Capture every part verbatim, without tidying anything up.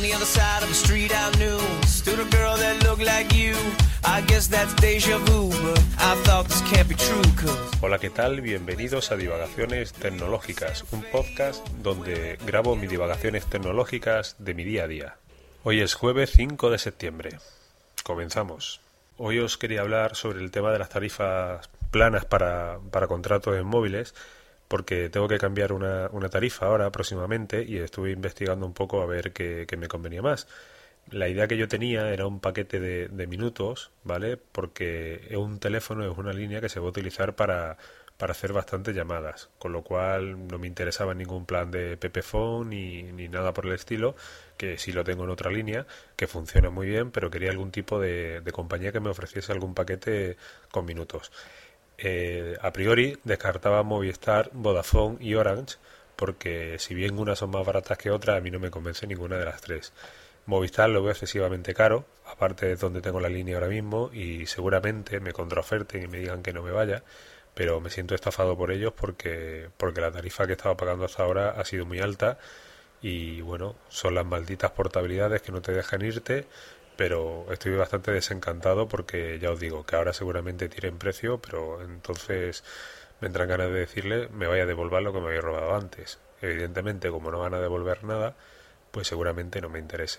the other side of the street I knew stood a girl that looked like you. I guess that's deja vu, but I thought this can't be true, cause... Hola, ¿qué tal? Bienvenidos a Divagaciones Tecnológicas, un podcast donde grabo mis divagaciones tecnológicas de mi día a día. Hoy es jueves cinco de septiembre. Comenzamos. Hoy os quería hablar sobre el tema de las tarifas planas para, para contratos en móviles, porque tengo que cambiar una, una tarifa ahora próximamente y estuve investigando un poco a ver qué, qué me convenía más. La idea que yo tenía era un paquete de, de minutos, ¿vale? Porque un teléfono es una línea que se va a utilizar para, para hacer bastantes llamadas, con lo cual no me interesaba ningún plan de Pepephone ni, ni nada por el estilo, que sí lo tengo en otra línea, que funciona muy bien, pero quería algún tipo de, de compañía que me ofreciese algún paquete con minutos. Eh, a priori descartaba Movistar, Vodafone y Orange, porque si bien unas son más baratas que otras, a mí no me convence ninguna de las tres. Movistar lo veo excesivamente caro, aparte de donde tengo la línea ahora mismo, y seguramente me contraoferten y me digan que no me vaya, pero me siento estafado por ellos porque, porque la tarifa que estaba pagando hasta ahora ha sido muy alta y bueno, son las malditas portabilidades que no te dejan irte, pero estoy bastante desencantado porque ya os digo que ahora seguramente tiren precio, pero entonces me entran ganas de decirle me vaya a devolver lo que me había robado antes. Evidentemente, como no van a devolver nada, pues seguramente no me interese.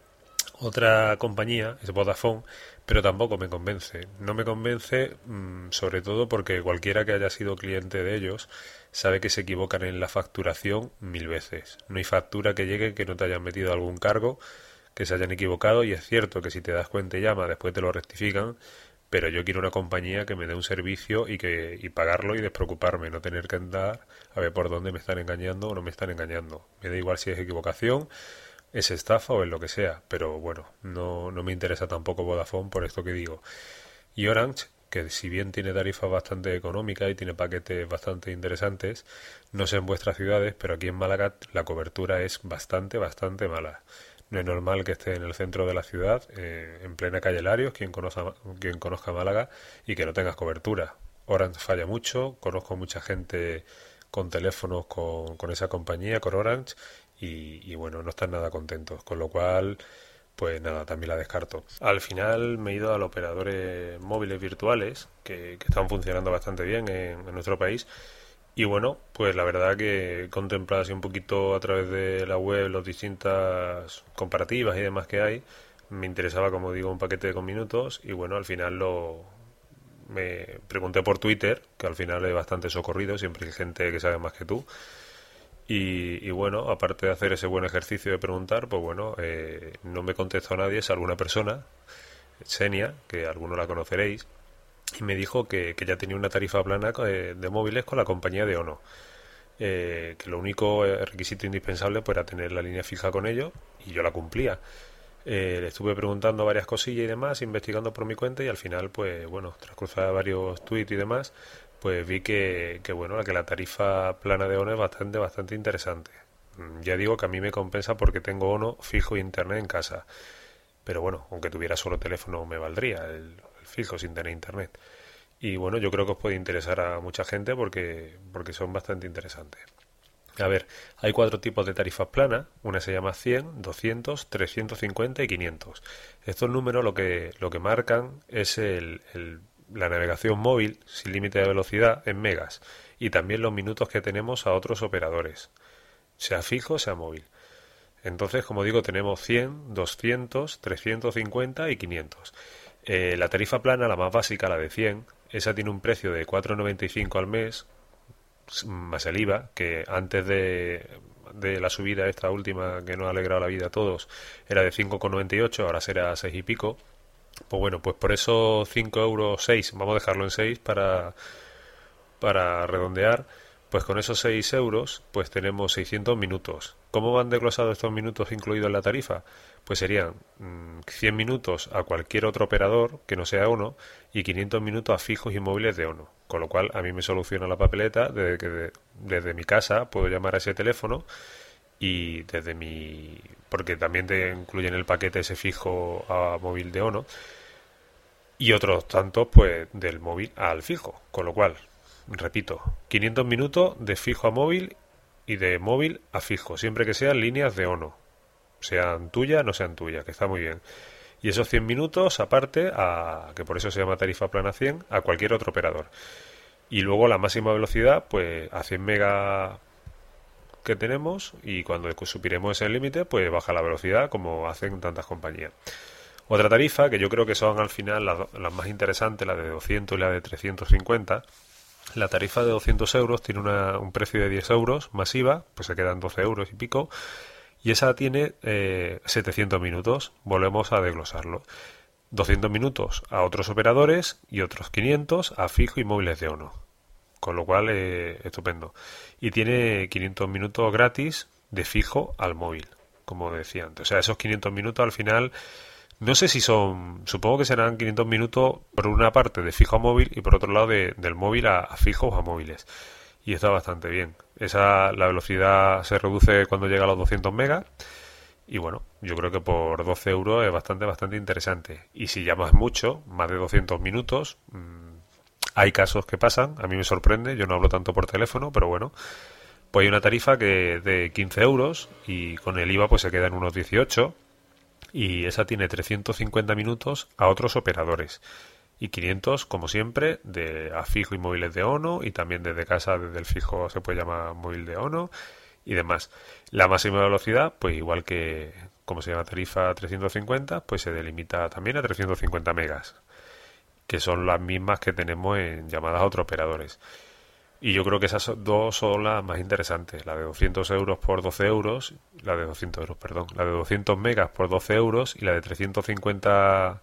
Otra compañía es Vodafone, pero tampoco me convence. No me convence mmm, sobre todo porque cualquiera que haya sido cliente de ellos sabe que se equivocan en la facturación mil veces. No hay factura que llegue que no te hayan metido algún cargo, que se hayan equivocado, y es cierto que si te das cuenta y llama, después te lo rectifican, pero yo quiero una compañía que me dé un servicio y que y pagarlo y despreocuparme, no tener que andar a ver por dónde me están engañando o no me están engañando. Me da igual si es equivocación, es estafa o es lo que sea, pero bueno, no, no me interesa tampoco Vodafone por esto que digo. Y Orange, que si bien tiene tarifas bastante económicas y tiene paquetes bastante interesantes, no sé en vuestras ciudades, pero aquí en Málaga la cobertura es bastante, bastante mala. No es normal que esté en el centro de la ciudad, eh, en plena calle Larios, quien conozca, quien conozca Málaga, y que no tengas cobertura. Orange falla mucho, conozco mucha gente con teléfonos con, con esa compañía, con Orange, y, y bueno, no están nada contentos, con lo cual, pues nada, también la descarto. Al final me he ido a los operadores móviles virtuales, que, que están funcionando bastante bien en, en nuestro país. Y bueno, pues la verdad que he contemplado así un poquito a través de la web las distintas comparativas y demás que hay. Me interesaba, como digo, un paquete con minutos y bueno, al final lo me pregunté por Twitter, que al final es bastante socorrido, siempre hay gente que sabe más que tú. Y, y bueno, aparte de hacer ese buen ejercicio de preguntar, pues bueno, eh, no me contestó nadie, es alguna persona, Xenia, que algunos la conoceréis, y me dijo que, que ya tenía una tarifa plana de, de móviles con la compañía de Ono, eh, que lo único requisito indispensable pues era tener la línea fija con ellos y yo la cumplía. Eh, le estuve preguntando varias cosillas y demás, investigando por mi cuenta y al final pues bueno, tras cruzar varios tweets y demás, pues vi que, que bueno, que la tarifa plana de Ono es bastante, bastante interesante. Ya digo que a mí me compensa porque tengo Ono fijo e internet en casa, pero bueno, aunque tuviera solo teléfono me valdría el fijo sin tener internet. Y bueno, yo creo que os puede interesar a mucha gente porque, porque son bastante interesantes. A ver, hay cuatro tipos de tarifas planas. Una se llama cien, doscientos, trescientos cincuenta y quinientos. Estos números lo que, lo que marcan es el, el, la navegación móvil sin límite de velocidad en megas y también los minutos que tenemos a otros operadores, sea fijo, sea móvil. Entonces, como digo, tenemos cien, doscientos, trescientos cincuenta y quinientos. Eh, la tarifa plana, la más básica, la de cien, esa tiene un precio de cuatro noventa y cinco al mes, más el I V A, que antes de, de la subida esta última que nos ha alegrado la vida a todos, era de cinco noventa y ocho, ahora será seis y pico. Pues bueno, pues por eso cinco euros, seis, vamos a dejarlo en seis para, para redondear. Pues con esos seis euros, pues tenemos seiscientos minutos. ¿Cómo van desglosados estos minutos incluidos en la tarifa? Pues serían mmm, cien minutos a cualquier otro operador que no sea Ono y quinientos minutos a fijos y móviles de Ono. Con lo cual a mí me soluciona la papeleta desde que de, desde mi casa puedo llamar a ese teléfono y desde mi... porque también te incluyen el paquete ese fijo a móvil de Ono y otros tantos pues del móvil al fijo. Con lo cual... repito, quinientos minutos de fijo a móvil y de móvil a fijo, siempre que sean líneas de Ono. sean tuyas, no sean tuyas, que está muy bien. Y esos cien minutos, aparte, a, que por eso se llama tarifa plana cien, a cualquier otro operador. Y luego la máxima velocidad, pues a cien megas que tenemos, y cuando supiremos ese límite, pues baja la velocidad, como hacen tantas compañías. Otra tarifa, que yo creo que son al final las, las más interesantes, la de doscientos y la de trescientos cincuenta. La tarifa de doscientos euros tiene una, un precio de diez euros masiva, pues se quedan doce euros y pico, y esa tiene eh, setecientos minutos. Volvemos a desglosarlo. doscientos minutos a otros operadores y otros quinientos a fijo y móviles de ONO. Con lo cual, eh, estupendo. Y tiene quinientos minutos gratis de fijo al móvil, como decía antes. O sea, esos quinientos minutos al final, no sé si son, supongo que serán quinientos minutos por una parte de fijo a móvil y por otro lado de, del móvil a, a fijos a móviles. Y está bastante bien. Esa, la velocidad se reduce cuando llega a los doscientos megas. Y bueno, yo creo que por doce euros es bastante, bastante interesante. Y si llamas mucho, más de doscientos minutos, mmm, hay casos que pasan, a mí me sorprende, yo no hablo tanto por teléfono, pero bueno, pues hay una tarifa que de quince euros y con el I V A pues se queda en unos dieciocho, y esa tiene trescientos cincuenta minutos a otros operadores y quinientos, como siempre, de a fijo y móviles de ONO, y también desde casa, desde el fijo se puede llamar móvil de ONO y demás. La máxima velocidad, pues igual que como se llama tarifa trescientos cincuenta, pues se delimita también a trescientos cincuenta megas, que son las mismas que tenemos en llamadas a otros operadores. Y yo creo que esas dos son las más interesantes, la de doscientos euros por doce euros, la de doscientos euros, perdón, la de doscientos megas por doce euros y la de trescientos cincuenta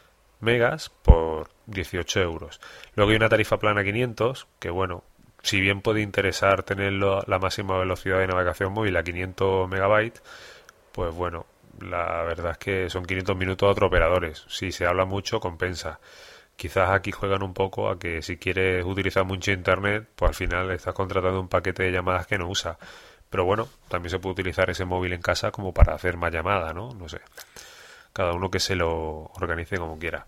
megas por dieciocho euros. Luego hay una tarifa plana quinientos, que bueno, si bien puede interesar tener la máxima velocidad de navegación móvil a quinientos megabytes, pues bueno, la verdad es que son quinientos minutos a otros operadores. Si se habla mucho, compensa. Quizás aquí juegan un poco a que si quieres utilizar mucho internet, pues al final estás contratando un paquete de llamadas que no usa. Pero bueno, también se puede utilizar ese móvil en casa como para hacer más llamadas, ¿no? No sé. Cada uno que se lo organice como quiera.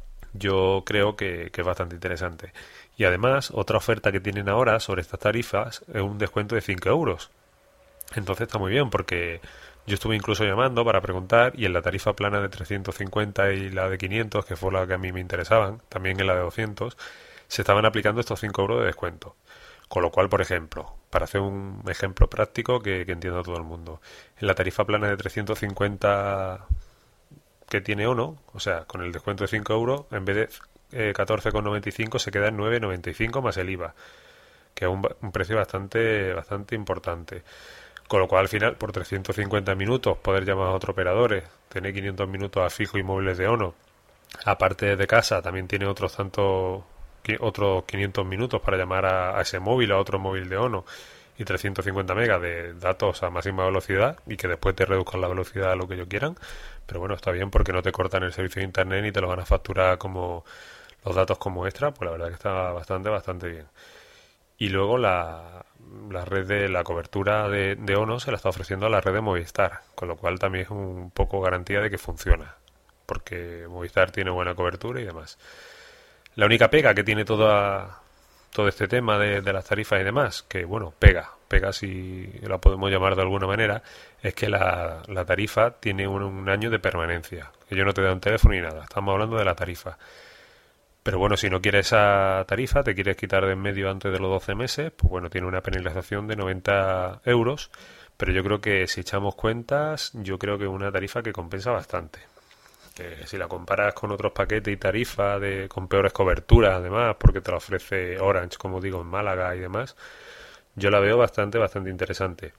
Yo creo que, que es bastante interesante. Y además, otra oferta que tienen ahora sobre estas tarifas es un descuento de cinco euros. Entonces está muy bien, porque yo estuve incluso llamando para preguntar, y en la tarifa plana de trescientos cincuenta y la de quinientos, que fue la que a mí me interesaban, también en la de doscientos, se estaban aplicando estos cinco euros de descuento. Con lo cual, por ejemplo, para hacer un ejemplo práctico que, que entienda todo el mundo, en la tarifa plana de trescientos cincuenta que tiene ONO, o sea, con el descuento de cinco euros, en vez de eh, catorce con noventa y cinco se queda en nueve con noventa y cinco más el I V A, que es un, un precio bastante, bastante importante. Con lo cual, al final, por trescientos cincuenta minutos, poder llamar a otros operadores, tener quinientos minutos a fijo y móviles de ONO. Aparte de casa, también tiene otros tantos, otros quinientos minutos para llamar a, a ese móvil, a otro móvil de ONO, y trescientos cincuenta megas de datos a máxima velocidad, y que después te reduzcan la velocidad a lo que ellos quieran. Pero bueno, está bien, porque no te cortan el servicio de internet ni te lo van a facturar como los datos como extra. Pues la verdad que está bastante, bastante bien. Y luego la, la red de la cobertura de, de ONO se la está ofreciendo a la red de Movistar, con lo cual también es un poco garantía de que funciona, porque Movistar tiene buena cobertura y demás. La única pega que tiene toda, todo este tema de, de las tarifas y demás, que bueno, pega, pega si la podemos llamar de alguna manera, es que la, la tarifa tiene un, un año de permanencia. Ellos no te dan teléfono ni nada, estamos hablando de la tarifa. Pero bueno, si no quieres esa tarifa, te quieres quitar de en medio antes de los doce meses, pues bueno, tiene una penalización de noventa euros, pero yo creo que si echamos cuentas, yo creo que es una tarifa que compensa bastante. Que si la comparas con otros paquetes y tarifas de, con peores coberturas, además, porque te la ofrece Orange, como digo, en Málaga y demás, yo la veo bastante, bastante interesante.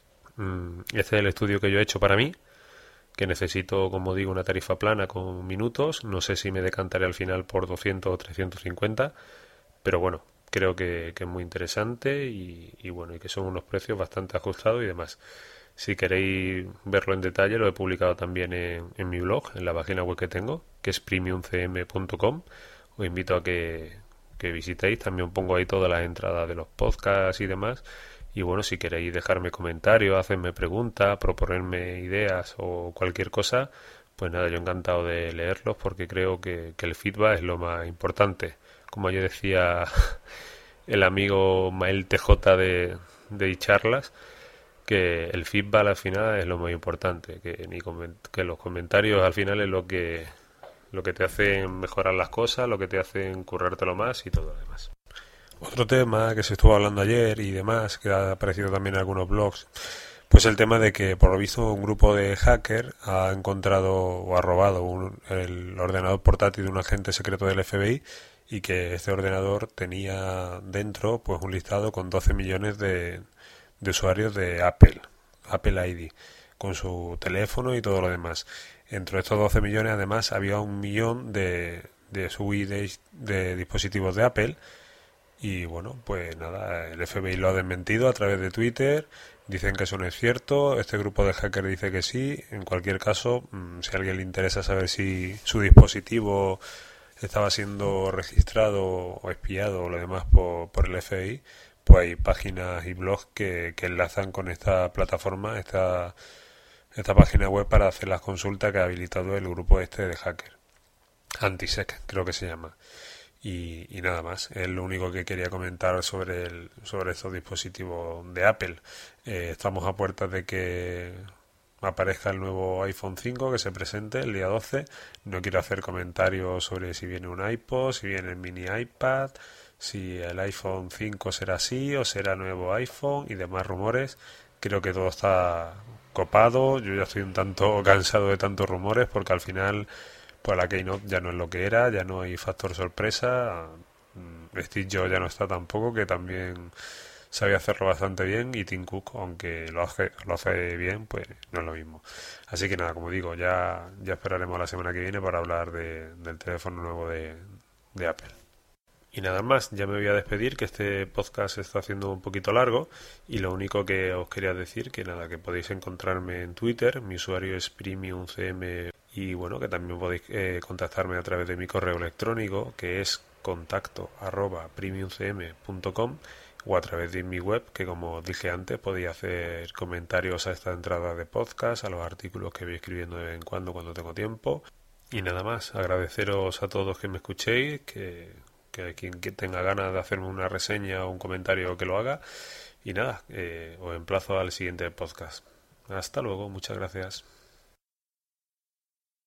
Este es el estudio que yo he hecho para mí, que necesito, como digo, una tarifa plana con minutos. No sé si me decantaré al final por doscientos o trescientos cincuenta, pero bueno, creo que, que es muy interesante y, y bueno, y que son unos precios bastante ajustados y demás. Si queréis verlo en detalle, lo he publicado también en, en mi blog, en la página web que tengo, que es premium c m punto com. Os invito a que, que visitéis. También pongo ahí todas las entradas de los podcasts y demás. Y bueno, si queréis dejarme comentarios, hacerme preguntas, proponerme ideas o cualquier cosa, pues nada, yo encantado de leerlos, porque creo que, que el feedback es lo más importante. Como yo decía el amigo Mael T J de, de charlas, que el feedback al final es lo más importante, que, ni coment- que los comentarios al final es lo que, lo que te hacen mejorar las cosas, lo que te hacen currártelo más y todo lo demás. Otro tema que se estuvo hablando ayer y demás, que ha aparecido también en algunos blogs, pues el tema de que por lo visto un grupo de hackers ha encontrado o ha robado un, el ordenador portátil de un agente secreto del F B I y que este ordenador tenía dentro pues un listado con doce millones de, de usuarios de Apple, Apple I D, con su teléfono y todo lo demás. Entre estos doce millones además había un millón de, de sub I D de dispositivos de Apple. Y bueno, pues nada, el F B I lo ha desmentido a través de Twitter, dicen que eso no es cierto, este grupo de hackers dice que sí. En cualquier caso, si a alguien le interesa saber si su dispositivo estaba siendo registrado o espiado o lo demás por, por el F B I, pues hay páginas y blogs que, que enlazan con esta plataforma, esta, esta página web para hacer las consultas que ha habilitado el grupo este de hackers. Antisec creo que se llama. Y, y nada más, es lo único que quería comentar sobre el, sobre estos dispositivos de Apple. Eh, estamos a puertas de que aparezca el nuevo iPhone cinco, que se presente el día doce. No quiero hacer comentarios sobre si viene un iPod, si viene el mini iPad, si el iPhone cinco será así o será nuevo iPhone y demás rumores. Creo que todo está copado. Yo ya estoy un tanto cansado de tantos rumores porque al final pues la Keynote ya no es lo que era, ya no hay factor sorpresa. Steve Jobs ya no está tampoco, que también sabía hacerlo bastante bien, y Tim Cook, aunque lo hace, lo hace bien, pues no es lo mismo. Así que nada, como digo, ya, ya esperaremos la semana que viene para hablar de, del teléfono nuevo de, de Apple. Y nada más, ya me voy a despedir, que este podcast se está haciendo un poquito largo, y lo único que os quería decir, que nada, que podéis encontrarme en Twitter, mi usuario es premiumcm, y bueno, que también podéis eh, contactarme a través de mi correo electrónico, que es contacto arroba premiumcm punto com, o a través de mi web, que como os dije antes, podéis hacer comentarios a esta entrada de podcast, a los artículos que voy escribiendo de vez en cuando cuando tengo tiempo. Y nada más, agradeceros a todos que me escuchéis, que, que quien que tenga ganas de hacerme una reseña o un comentario que lo haga. Y nada, eh, os emplazo al siguiente podcast. Hasta luego, muchas gracias.